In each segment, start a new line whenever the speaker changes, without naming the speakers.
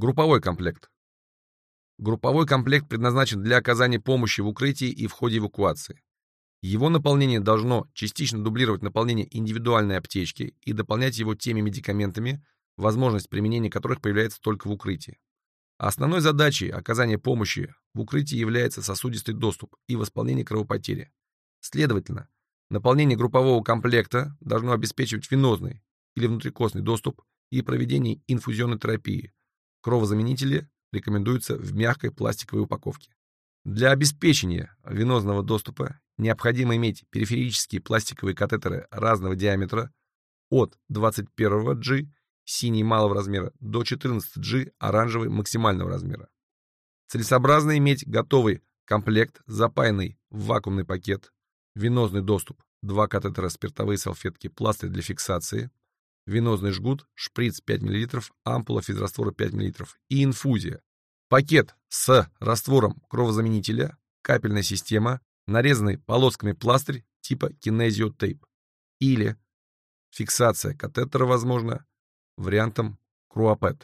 Групповой комплект. Групповой комплект предназначен для оказания помощи в укрытии и в ходе эвакуации. Его наполнение должно частично дублировать наполнение индивидуальной аптечки и дополнять его теми медикаментами, возможность применения которых появляется только в укрытии. Основной задачей оказания помощи в укрытии является сосудистый доступ и восполнение кровопотери. Следовательно, наполнение группового комплекта должно обеспечивать венозный или внутрикостный доступ и проведение инфузионной терапии. Кровозаменители рекомендуются в мягкой пластиковой упаковке. Для обеспечения венозного доступа необходимо иметь периферические пластиковые катетеры разного диаметра от 21 G синий малого размера до 14 G оранжевый максимального размера. Целесообразно иметь готовый комплект, запаянный в вакуумный пакет, венозный доступ, 2 катетера, спиртовые салфетки, пластырь для фиксации, венозный жгут, шприц 5 мл, ампула физраствора 5 мл и инфузия. Пакет с раствором кровозаменителя, капельная система, нарезанный полосками пластырь типа кинезиотейп или фиксация катетера, возможно, вариантом Круапет.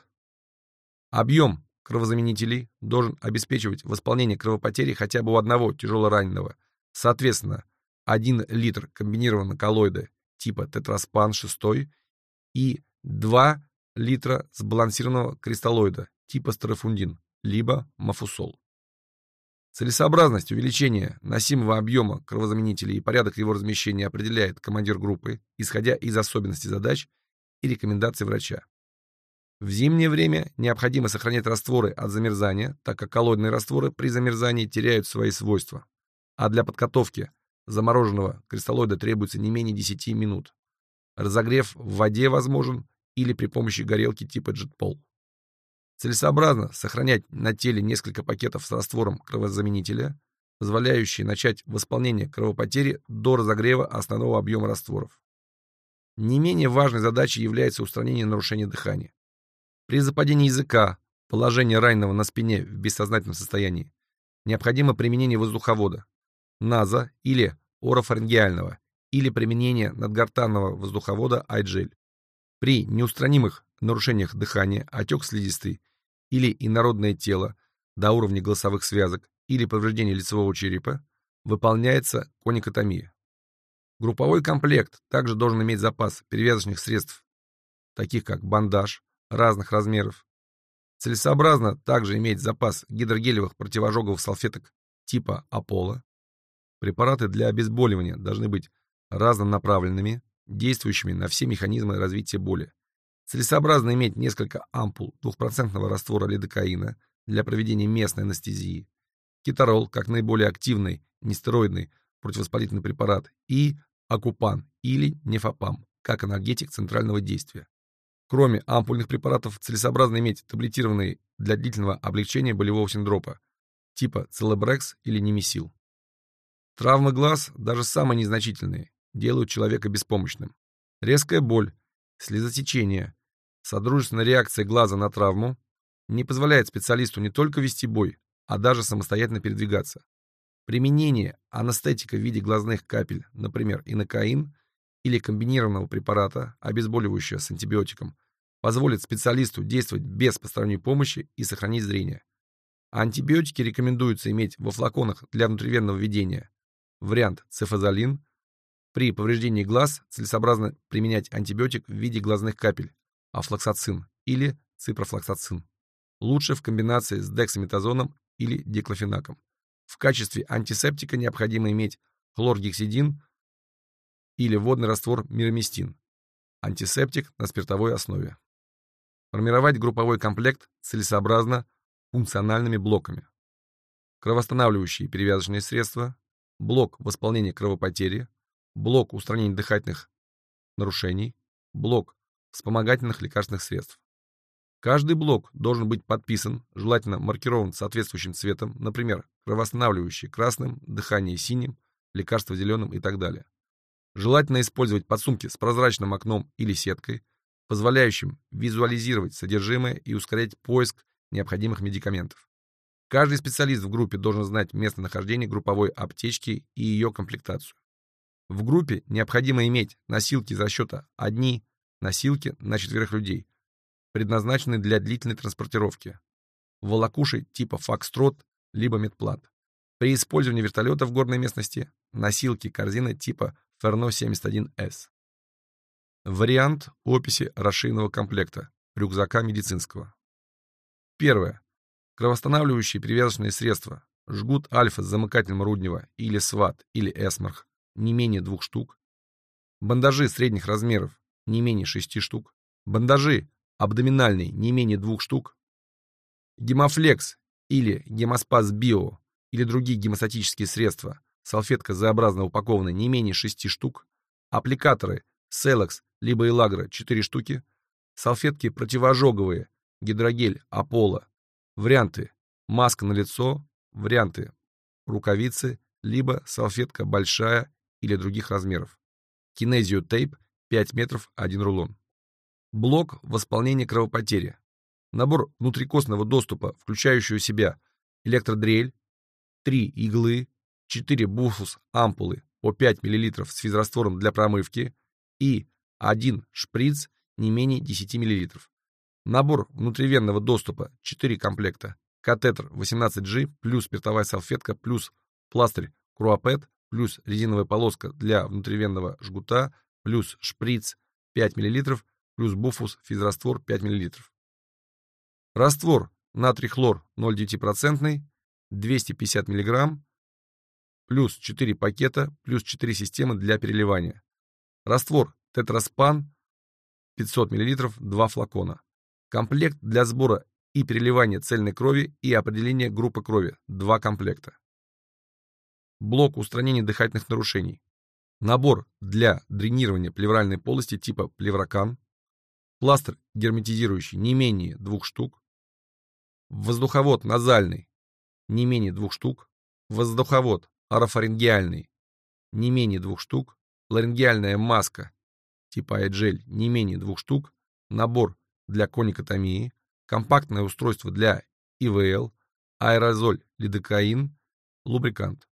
Объем кровозаменителей должен обеспечивать восполнение кровопотери хотя бы у одного тяжелораненого. Соответственно, 1 литр комбинированного коллоида типа Тетроспан 6 и 2 литра сбалансированного кристаллоида типа Старофундин, либо Мафусол. Целесообразность увеличения носимого объема кровозаменителей и порядок его размещения определяет командир группы, исходя из особенностей задач и рекомендаций врача. В зимнее время необходимо сохранять растворы от замерзания, так как коллоидные растворы при замерзании теряют свои свойства, а для подготовки замороженного кристаллоида требуется не менее 10 минут. Разогрев в воде возможен или при помощи горелки типа JetPol. Целесообразно сохранять на теле несколько пакетов с раствором кровозаменителя, позволяющие начать восполнение кровопотери до разогрева основного объема растворов. Не менее важной задачей является устранение нарушения дыхания. При западении языка, положении раненого на спине в бессознательном состоянии, необходимо применение воздуховода, наза или орофарингеального, или применение надгортанного воздуховода iGel. При неустранимых нарушениях дыхания, отек слизистой или инородное тело до уровня голосовых связок или повреждение лицевого черепа выполняется коникотомия. Групповой комплект также должен иметь запас перевязочных средств, таких как бандаж разных размеров. Целесообразно также иметь запас гидрогелевых противожоговых салфеток типа Аполло. Препараты для обезболивания должны быть разнонаправленными, действующими на все механизмы развития боли. Целесообразно иметь несколько ампул 2% раствора лидокаина для проведения местной анестезии, кетарол как наиболее активный нестероидный противовоспалительный препарат и акупан или нефапам как анальгетик центрального действия. Кроме ампульных препаратов, целесообразно иметь таблетированные для длительного облегчения болевого синдрома типа Целебрекс или Немесил. Травмы глаз, даже самые незначительные, делают человека беспомощным. Резкая боль, слезотечение, содружественная реакция глаза на травму не позволяет специалисту не только вести бой, а даже самостоятельно передвигаться. Применение анестетика в виде глазных капель, например, инокаин, или комбинированного препарата, обезболивающего с антибиотиком, позволит специалисту действовать без посторонней помощи и сохранить зрение. Антибиотики рекомендуется иметь во флаконах для внутривенного введения. Вариант цефазолин. При повреждении глаз целесообразно применять антибиотик в виде глазных капель, афлоксацин или ципрофлоксацин. Лучше в комбинации с дексаметазоном или диклофенаком. В качестве антисептика необходимо иметь хлоргексидин или водный раствор мироместин. Антисептик на спиртовой основе. Формировать групповой комплект целесообразно функциональными блоками. Кровоостанавливающие перевязочные средства, блок восполнения кровопотери, блок устранения дыхательных нарушений, блок вспомогательных лекарственных средств. Каждый блок должен быть подписан, желательно маркирован соответствующим цветом, например, кровоостанавливающие красным, дыхание синим, лекарства зеленым и так далее. Желательно использовать подсумки с прозрачным окном или сеткой, позволяющим визуализировать содержимое и ускорять поиск необходимых медикаментов. Каждый специалист в группе должен знать местонахождение групповой аптечки и ее комплектацию. В группе необходимо иметь носилки из расчета одни носилки на 4 людей. предназначенные для длительной транспортировки. Волокуши типа «Фокстрот» либо «Медплат». При использовании вертолета в горной местности носилки-корзины типа «Ферно-71С». Вариант описи расширенного комплекта рюкзака медицинского. Первое. Кровоостанавливающие перевязочные средства. Жгут альфа с замыкательным Руднева или СВАТ или Эсмарх не менее 2 штук. Бандажи средних размеров не менее 6 штук. Бандажи абдоминальные не менее 2 штук. Гемофлекс или Гемоспас Био или другие гемостатические средства. Салфетка Z-образно упакованная не менее 6 штук. Аппликаторы Селекс либо Элагра 4 штуки. Салфетки противоожоговые гидрогель Аполло. Варианты маска на лицо, варианты рукавицы, либо салфетка большая или других размеров. Кинезио тейп 5 метров 1 рулон. Блок восполнения кровопотери. Набор внутрикостного доступа, включающий в себя электродрель, 3 иглы, 4 буфус ампулы по 5 мл с физраствором для промывки и 1 шприц не менее 10 мл. Набор внутривенного доступа 4 комплекта. Катетер 18G плюс спиртовая салфетка плюс пластырь Круапет плюс резиновая полоска для внутривенного жгута плюс шприц 5 мл плюс буфус физраствор 5 мл. Раствор натрий-хлор 0,9% 250 мг плюс 4 пакета плюс 4 системы для переливания. Раствор тетроспан 500 мл 2 флакона. Комплект для сбора и переливания цельной крови и определения группы крови 2 комплекта. Блок устранения дыхательных нарушений. Набор для дренирования плевральной полости типа плеврокан. Пластырь герметизирующий не менее 2 штук. Воздуховод назальный не менее 2 штук. Воздуховод орофарингеальный не менее 2 штук. Ларингеальная маска типа аэджель не менее 2 штук. Набор для коникотомии. Компактное устройство для ИВЛ. Аэрозоль лидокаин. Лубрикант.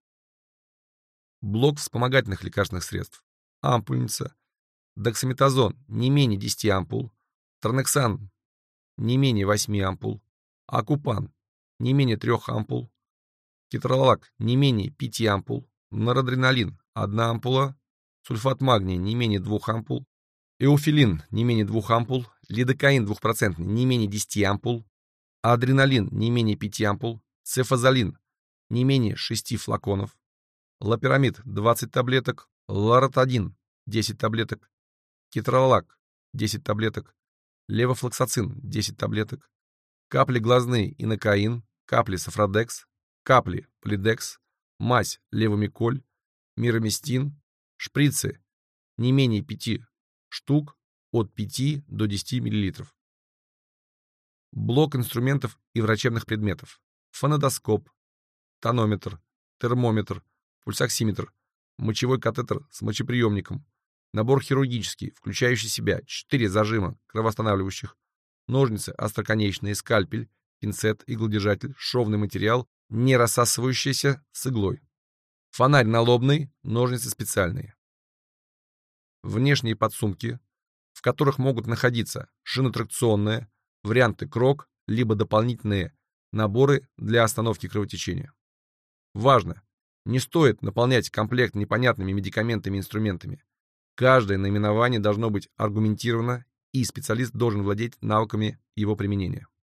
Блок вспомогательных лекарственных средств. Ампульница. Дексаметазон не менее 10 ампул. Транексан не менее 8 ампул. Акупан не менее 3 ампул. Кетралак не менее 5 ампул. Норадреналин 1 ампула. Сульфат магния не менее 2 ампул. Эофилин не менее 2 ампул. Лидокаин 2% не менее 10 ампул. Адреналин не менее 5 ампул. Цефазолин не менее 6 флаконов. Лопирамид 20 таблеток. Лоротадин 10 таблеток. Кетралак 10 таблеток. Левофлоксацин 10 таблеток. Капли глазные инокаин. Капли софродекс. Капли полидекс. Мазь левомиколь. Мироместин. Шприцы не менее 5 штук от 5 до 10 мл. Блок инструментов и врачебных предметов. Фонодоскоп, тонометр, термометр, пульсоксиметр, мочевой катетер с мочеприемником, набор хирургический, включающий в себя 4 зажима кровоостанавливающих, ножницы остроконечные, скальпель, пинцет, иглодержатель, шовный материал, не рассасывающийся с иглой. Фонарь налобный, ножницы специальные. Внешние подсумки, в которых могут находиться шинотракционные, варианты крок, либо дополнительные наборы для остановки кровотечения. Важно! Не стоит наполнять комплект непонятными медикаментами и инструментами. Каждое наименование должно быть аргументировано, и специалист должен владеть навыками его применения.